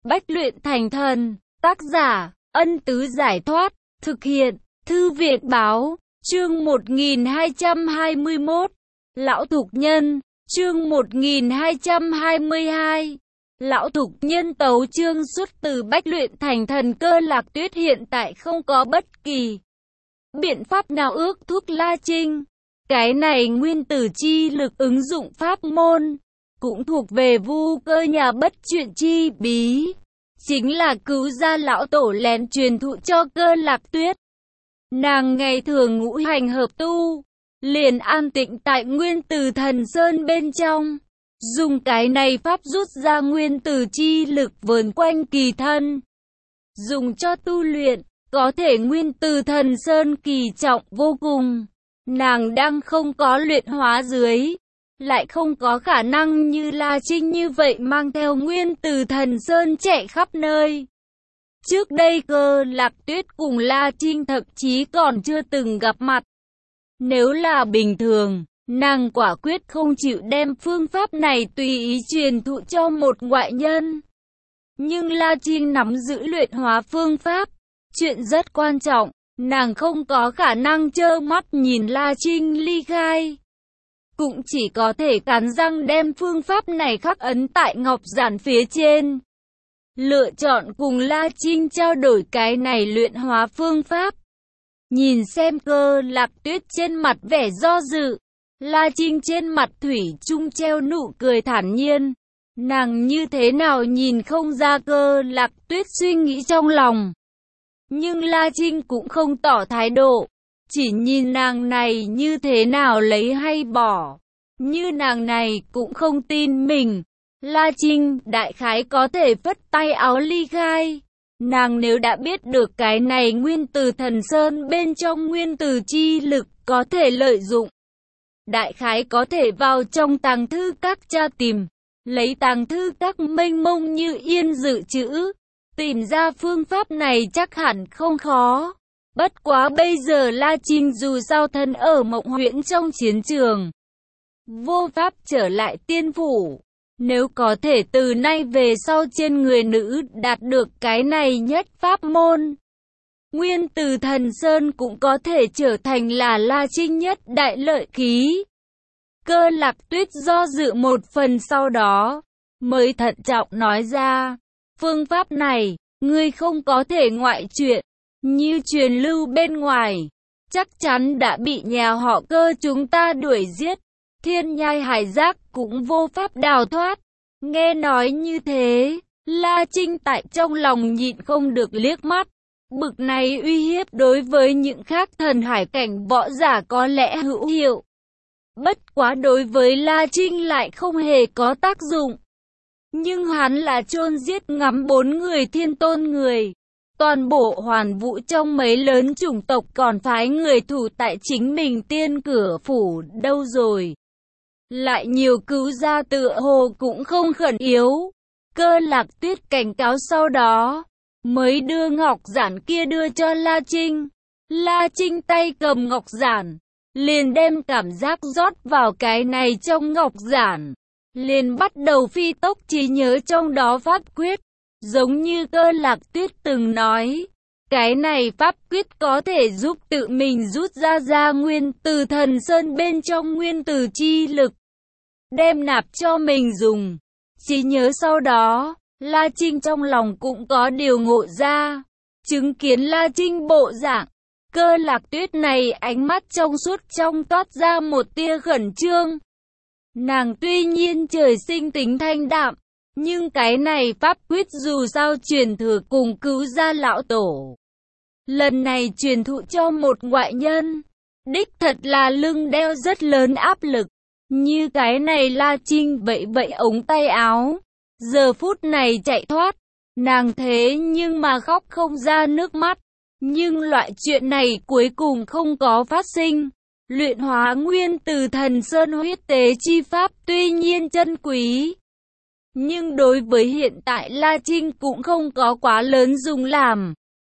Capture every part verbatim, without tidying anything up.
Bách luyện thành thần, tác giả, Ân Tứ Giải Thoát, thực hiện, Thư viện Báo, chương một nghìn hai trăm hai mươi mốt, Lão Thục Nhân, chương một nghìn hai trăm hai mươi hai, Lão Thục Nhân tấu chương xuất từ Bách luyện thành thần. Cơ Lạc Tuyết hiện tại không có bất kỳ biện pháp nào ước thúc La Trinh. Cái này nguyên tử chi lực ứng dụng pháp môn, cũng thuộc về Vu Cơ nhà bất chuyện chi bí, chính là cứu gia lão tổ lén truyền thụ cho Cơ Lạc Tuyết. Nàng ngày thường ngũ hành hợp tu, liền an tịnh tại nguyên tử thần sơn bên trong, dùng cái này pháp rút ra nguyên tử chi lực vờn quanh kỳ thân, dùng cho tu luyện, có thể nguyên tử thần sơn kỳ trọng vô cùng. Nàng đang không có luyện hóa dưới, lại không có khả năng như La Trinh như vậy mang theo nguyên tử thần sơn chạy khắp nơi. Trước đây Cơ Lạc Tuyết cùng La Trinh thậm chí còn chưa từng gặp mặt. Nếu là bình thường, nàng quả quyết không chịu đem phương pháp này tùy ý truyền thụ cho một ngoại nhân. Nhưng La Trinh nắm giữ luyện hóa phương pháp, chuyện rất quan trọng, nàng không có khả năng trơ mắt nhìn La Trinh ly khai. Cũng chỉ có thể cắn răng đem phương pháp này khắc ấn tại ngọc giản phía trên. Lựa chọn cùng La Trinh trao đổi cái này luyện hóa phương pháp. Nhìn xem Cơ Lạc Tuyết trên mặt vẻ do dự, La Trinh trên mặt thủy chung treo nụ cười thản nhiên. Nàng như thế nào nhìn không ra Cơ Lạc Tuyết suy nghĩ trong lòng. Nhưng La Trinh cũng không tỏ thái độ, chỉ nhìn nàng này như thế nào lấy hay bỏ. Như nàng này cũng không tin mình, La Trinh đại khái có thể phất tay áo ly khai. Nàng nếu đã biết được cái này nguyên tử thần sơn bên trong nguyên tử chi lực có thể lợi dụng, đại khái có thể vào trong tàng thư các tra tìm, lấy tàng thư các mênh mông như yên dự trữ, tìm ra phương pháp này chắc hẳn không khó. Bất quá bây giờ La Trinh dù sao thân ở Mộng Huyễn trong chiến trường, vô pháp trở lại tiên phủ. Nếu có thể từ nay về sau trên người nữ đạt được cái này nhất pháp môn, nguyên tử thần sơn cũng có thể trở thành là La Trinh nhất đại lợi khí. Cơ Lạc Tuyết do dự một phần sau đó, mới thận trọng nói ra, phương pháp này, ngươi không có thể ngoại chuyện, như truyền lưu bên ngoài, chắc chắn đã bị nhà họ Cơ chúng ta đuổi giết. Thiên nhai hải giác cũng vô pháp đào thoát. Nghe nói như thế, La Trinh tại trong lòng nhịn không được liếc mắt. Bực này uy hiếp đối với những khác thần hải cảnh võ giả có lẽ hữu hiệu, bất quá đối với La Trinh lại không hề có tác dụng. Nhưng hắn là chôn giết ngắm bốn người thiên tôn người. Toàn bộ Hoàn Vũ trong mấy lớn chủng tộc còn phái người thủ tại chính mình tiên cửa phủ đâu rồi. Lại nhiều cứu gia tựa hồ cũng không khẩn yếu. Cơ Lạc Tuyết cảnh cáo sau đó, mới đưa ngọc giản kia đưa cho La Trinh. La Trinh tay cầm ngọc giản, liền đem cảm giác rót vào cái này trong ngọc giản, liền bắt đầu phi tốc trí nhớ trong đó pháp quyết. Giống như Cơ Lạc Tuyết từng nói, cái này pháp quyết có thể giúp tự mình rút ra ra nguyên tử thần sơn bên trong nguyên tử chi lực, đem nạp cho mình dùng. Trí nhớ sau đó, La Trinh trong lòng cũng có điều ngộ ra. Chứng kiến La Trinh bộ dạng, Cơ Lạc Tuyết này ánh mắt trong suốt trong toát ra một tia khẩn trương. Nàng tuy nhiên trời sinh tính thanh đạm, nhưng cái này pháp quyết dù sao truyền thừa cùng cứu gia lão tổ, lần này truyền thụ cho một ngoại nhân, đích thật là lưng đeo rất lớn áp lực. Như cái này La Trinh vậy vậy ống tay áo, giờ phút này chạy thoát, nàng thế nhưng mà khóc không ra nước mắt. Nhưng loại chuyện này cuối cùng không có phát sinh. Luyện hóa nguyên tử thần sơn huyết tế chi pháp tuy nhiên chân quý, nhưng đối với hiện tại La Trinh cũng không có quá lớn dùng làm.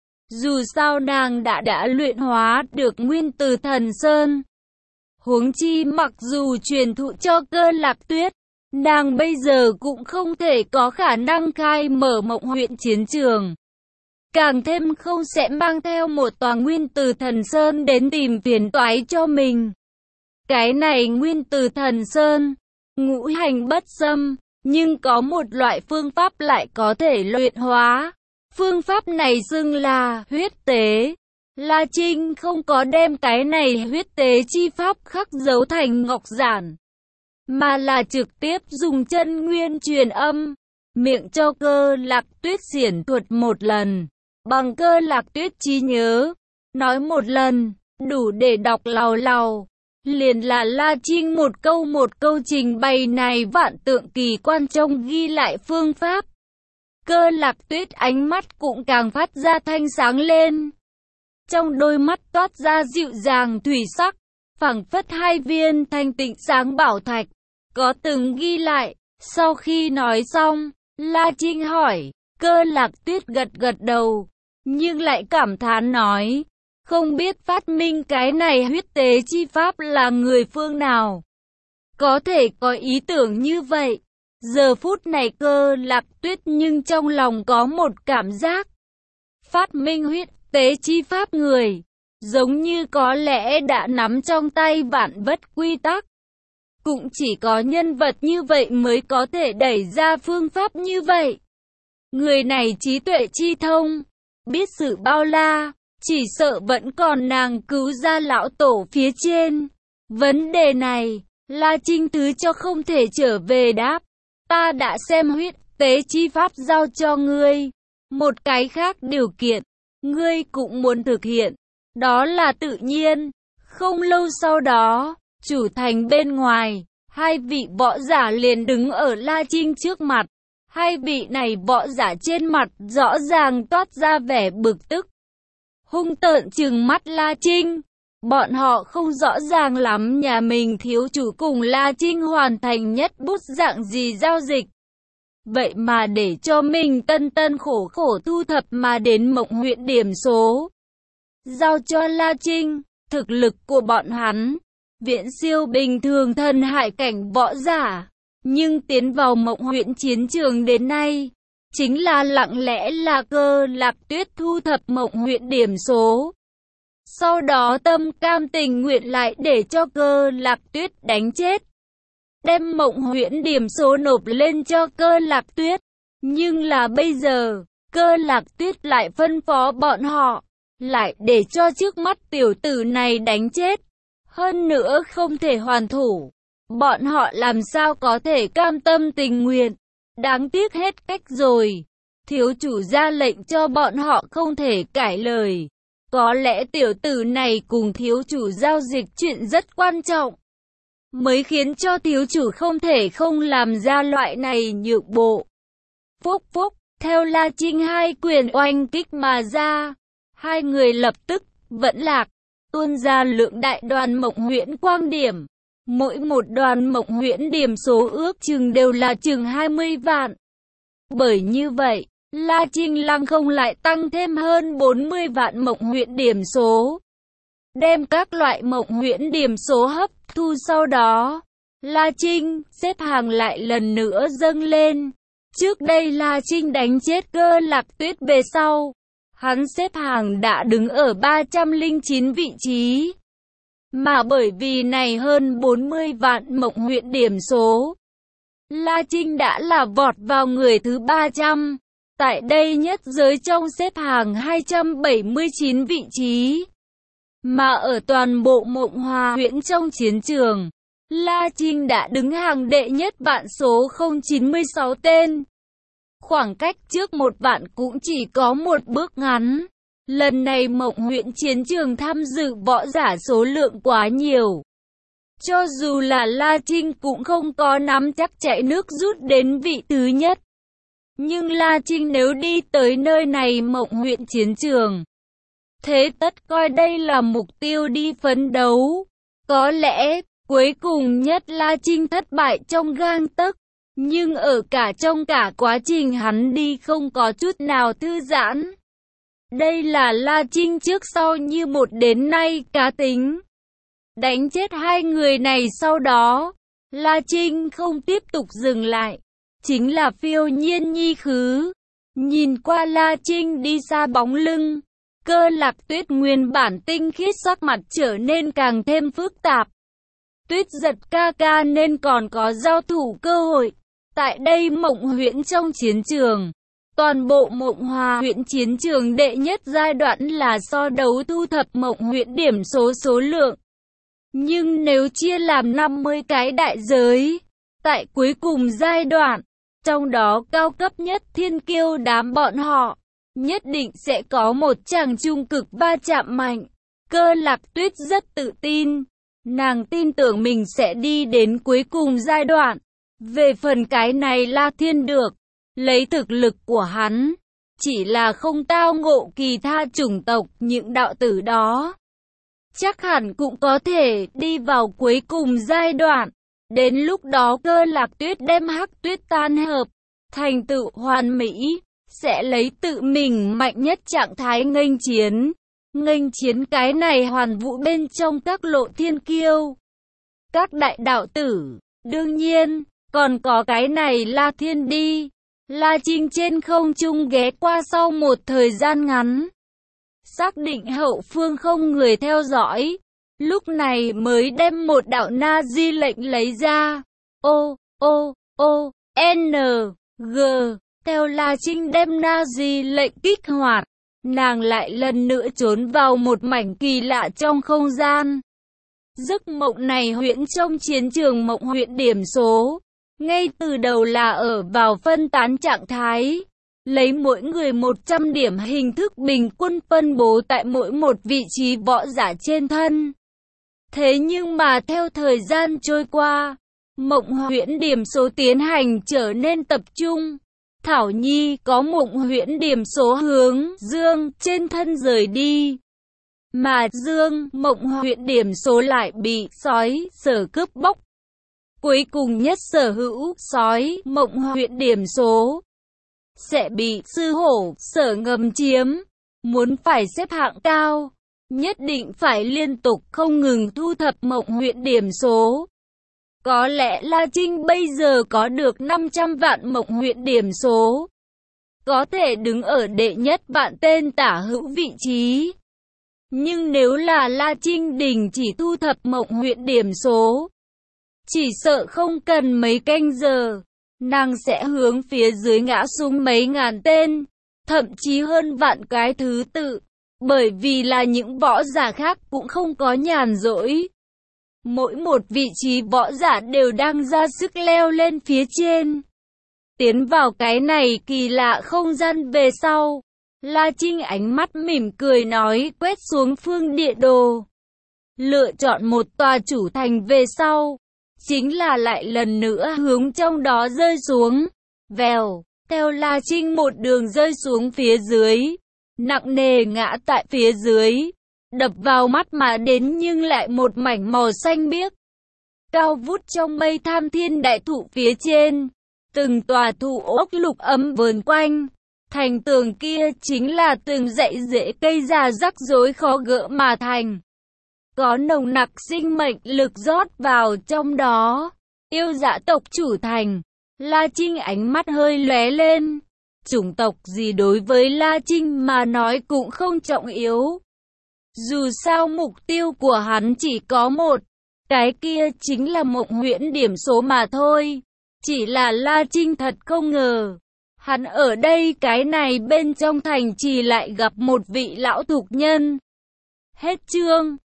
Dù sao nàng đã đã luyện hóa được nguyên tử thần sơn. Huống chi mặc dù truyền thụ cho Cơ Lạc Tuyết, nàng bây giờ cũng không thể có khả năng khai mở Mộng Huyện chiến trường. Càng thêm không sẽ mang theo một tòa Nguyên Tử Thần Sơn đến tìm phiền toái cho mình. Cái này Nguyên Tử Thần Sơn, ngũ hành bất xâm, nhưng có một loại phương pháp lại có thể luyện hóa. Phương pháp này xưng là huyết tế. La Trinh không có đem cái này huyết tế chi pháp khắc dấu thành ngọc giản, mà là trực tiếp dùng chân nguyên truyền âm, miệng cho Cơ Lạc Tuyết xiển thuật một lần. Bằng Cơ Lạc Tuyết trí nhớ, nói một lần, đủ để đọc lào lào. Liền là La Trinh một câu một câu trình bày này vạn tượng kỳ quan trong ghi lại phương pháp. Cơ Lạc Tuyết ánh mắt cũng càng phát ra thanh sáng lên. Trong đôi mắt toát ra dịu dàng thủy sắc, phảng phất hai viên thanh tịnh sáng bảo thạch, có từng ghi lại. Sau khi nói xong, La Trinh hỏi, Cơ Lạc Tuyết gật gật đầu, nhưng lại cảm thán nói, không biết phát minh cái này huyết tế chi pháp là người phương nào, có thể có ý tưởng như vậy. Giờ phút này Cơ Lạc Tuyết nhưng trong lòng có một cảm giác, phát minh huyết tế chi pháp người, giống như có lẽ đã nắm trong tay vạn vật quy tắc. Cũng chỉ có nhân vật như vậy mới có thể đẩy ra phương pháp như vậy. Người này trí tuệ chi thông, biết sự bao la, chỉ sợ vẫn còn nàng cứu ra lão tổ phía trên. Vấn đề này, La Trinh thứ cho không thể trở về đáp. Ta đã xem huyết tế chi pháp giao cho ngươi. Một cái khác điều kiện, ngươi cũng muốn thực hiện. Đó là tự nhiên. Không lâu sau đó, chủ thành bên ngoài, hai vị võ giả liền đứng ở La Trinh trước mặt. Hai vị này võ giả trên mặt rõ ràng toát ra vẻ bực tức, hung tợn trừng mắt La Trinh. Bọn họ không rõ ràng lắm nhà mình thiếu chủ cùng La Trinh hoàn thành nhất bút dạng gì giao dịch. Vậy mà để cho mình tân tân khổ khổ thu thập mà đến Mộng Huyện điểm số, giao cho La Trinh. Thực lực của bọn hắn viễn siêu bình thường thần hải cảnh võ giả, nhưng tiến vào Mộng Huyện chiến trường đến nay, chính là lặng lẽ là Cơ Lạc Tuyết thu thập Mộng Huyện điểm số. Sau đó tâm cam tình nguyện lại để cho Cơ Lạc Tuyết đánh chết, đem Mộng Huyện điểm số nộp lên cho Cơ Lạc Tuyết. Nhưng là bây giờ, Cơ Lạc Tuyết lại phân phó bọn họ, lại để cho trước mắt tiểu tử này đánh chết. Hơn nữa không thể hoàn thủ. Bọn họ làm sao có thể cam tâm tình nguyện. Đáng tiếc hết cách rồi. Thiếu chủ ra lệnh cho bọn họ không thể cãi lời. Có lẽ tiểu tử này cùng thiếu chủ giao dịch chuyện rất quan trọng, mới khiến cho thiếu chủ không thể không làm ra loại này nhượng bộ. Phúc phúc, theo La Trinh hai quyền oanh kích mà ra, hai người lập tức vẫn lạc, tuôn ra lượng đại đoàn Mộng Huyễn quang điểm. Mỗi một đoàn Mộng Huyễn điểm số ước chừng đều là chừng hai mươi vạn. Bởi như vậy, La Trinh lăng không lại tăng thêm hơn bốn mươi vạn Mộng Huyễn điểm số. Đem các loại Mộng Huyễn điểm số hấp thu sau đó, La Trinh xếp hàng lại lần nữa dâng lên. Trước đây La Trinh đánh chết Cơ Lạc Tuyết về sau, hắn xếp hàng đã đứng ở ba trăm lẻ chín vị trí. Mà bởi vì này hơn bốn mươi vạn Mộng Huyễn điểm số, La Trinh đã là vọt vào người thứ ba trăm. Tại đây nhất giới trong xếp hàng hai trăm bảy mươi chín vị trí. Mà ở toàn bộ Mộng Hòa Huyễn trong chiến trường, La Trinh đã đứng hàng đệ nhất vạn số không chín mươi sáu tên. Khoảng cách trước một vạn cũng chỉ có một bước ngắn. Lần này Mộng Huyện chiến trường tham dự võ giả số lượng quá nhiều. Cho dù là La Trinh cũng không có nắm chắc chạy nước rút đến vị thứ nhất. Nhưng La Trinh nếu đi tới nơi này Mộng Huyện chiến trường, thế tất coi đây là mục tiêu đi phấn đấu. Có lẽ, cuối cùng nhất La Trinh thất bại trong gang tấc. Nhưng ở cả trong cả quá trình hắn đi không có chút nào thư giãn. Đây là La Trinh trước sau như một đến nay cá tính. Đánh chết hai người này sau đó, La Trinh không tiếp tục dừng lại, chính là phiêu nhiên nhi khứ. Nhìn qua La Trinh đi xa bóng lưng, Cơ Lạc Tuyết nguyên bản tinh khiết sắc mặt trở nên càng thêm phức tạp. Tuyết Giật ca ca nên còn có giao thủ cơ hội. Tại đây Mộng Huyễn trong chiến trường, toàn bộ Mộng Hòa Huyễn chiến trường đệ nhất giai đoạn là so đấu thu thập Mộng Huyễn điểm số số lượng. Nhưng nếu chia làm năm mươi cái đại giới, tại cuối cùng giai đoạn, trong đó cao cấp nhất thiên kiêu đám bọn họ, nhất định sẽ có một chàng trung cực va chạm mạnh. Cơ Lạc Tuyết rất tự tin, nàng tin tưởng mình sẽ đi đến cuối cùng giai đoạn. Về phần cái này La Thiên được, lấy thực lực của hắn, chỉ là không tao ngộ kỳ tha chủng tộc những đạo tử đó, chắc hẳn cũng có thể đi vào cuối cùng giai đoạn. Đến lúc đó Cơ Lạc Tuyết đem Hắc Tuyết tan hợp, thành tựu hoàn mỹ, sẽ lấy tự mình mạnh nhất trạng thái nghênh chiến. Nghênh chiến cái này hoàn vũ bên trong các lộ thiên kiêu, các đại đạo tử, đương nhiên, còn có cái này La Thiên đi. La Trinh trên không trung ghé qua sau một thời gian ngắn, xác định hậu phương không người theo dõi, lúc này mới đem một đạo na di lệnh lấy ra. O, O, O, N, G, theo La Trinh đem na di lệnh kích hoạt, nàng lại lần nữa trốn vào một mảnh kỳ lạ trong không gian. Giấc mộng này huyễn trong chiến trường Mộng Huyễn điểm số, ngay từ đầu là ở vào phân tán trạng thái, lấy mỗi người một trăm điểm hình thức bình quân phân bố tại mỗi một vị trí võ giả trên thân. Thế nhưng mà theo thời gian trôi qua, Mộng Huyễn điểm số tiến hành trở nên tập trung. Thảo Nhi có Mộng Huyễn điểm số hướng Dương trên thân rời đi, mà Dương Mộng Huyễn điểm số lại bị sói Sở cướp bóc. Cuối cùng nhất sở hữu sói Mộng Huyễn điểm số sẽ bị sư hổ Sở ngầm chiếm. Muốn phải xếp hạng cao, nhất định phải liên tục không ngừng thu thập Mộng Huyễn điểm số. Có lẽ La Trinh bây giờ có được năm trăm vạn Mộng Huyễn điểm số, có thể đứng ở đệ nhất vạn tên tả hữu vị trí. Nhưng nếu là La Trinh đình chỉ thu thập Mộng Huyễn điểm số, chỉ sợ không cần mấy canh giờ, nàng sẽ hướng phía dưới ngã xuống mấy ngàn tên, thậm chí hơn vạn cái thứ tự, bởi vì là những võ giả khác cũng không có nhàn rỗi. Mỗi một vị trí võ giả đều đang ra sức leo lên phía trên. Tiến vào cái này kỳ lạ không gian về sau, La Trinh ánh mắt mỉm cười nói, quét xuống phương địa đồ, lựa chọn một tòa chủ thành về sau, chính là lại lần nữa hướng trong đó rơi xuống. Vèo, theo La Trinh một đường rơi xuống phía dưới, nặng nề ngã tại phía dưới. Đập vào mắt mà đến nhưng lại một mảnh màu xanh biếc, cao vút trong mây tham thiên đại thụ phía trên, từng tòa thụ ốc lục ấm vờn quanh. Thành tường kia chính là từng dãy rễ cây già rắc rối khó gỡ mà thành, có nồng nặc sinh mệnh lực rót vào trong đó. Yêu dã tộc chủ thành. La Trinh ánh mắt hơi lóe lên. Chủng tộc gì đối với La Trinh mà nói cũng không trọng yếu. Dù sao mục tiêu của hắn chỉ có một, cái kia chính là Mộng Huyễn điểm số mà thôi. Chỉ là La Trinh thật không ngờ, hắn ở đây cái này bên trong thành trì lại gặp một vị lão thục nhân. Hết chương.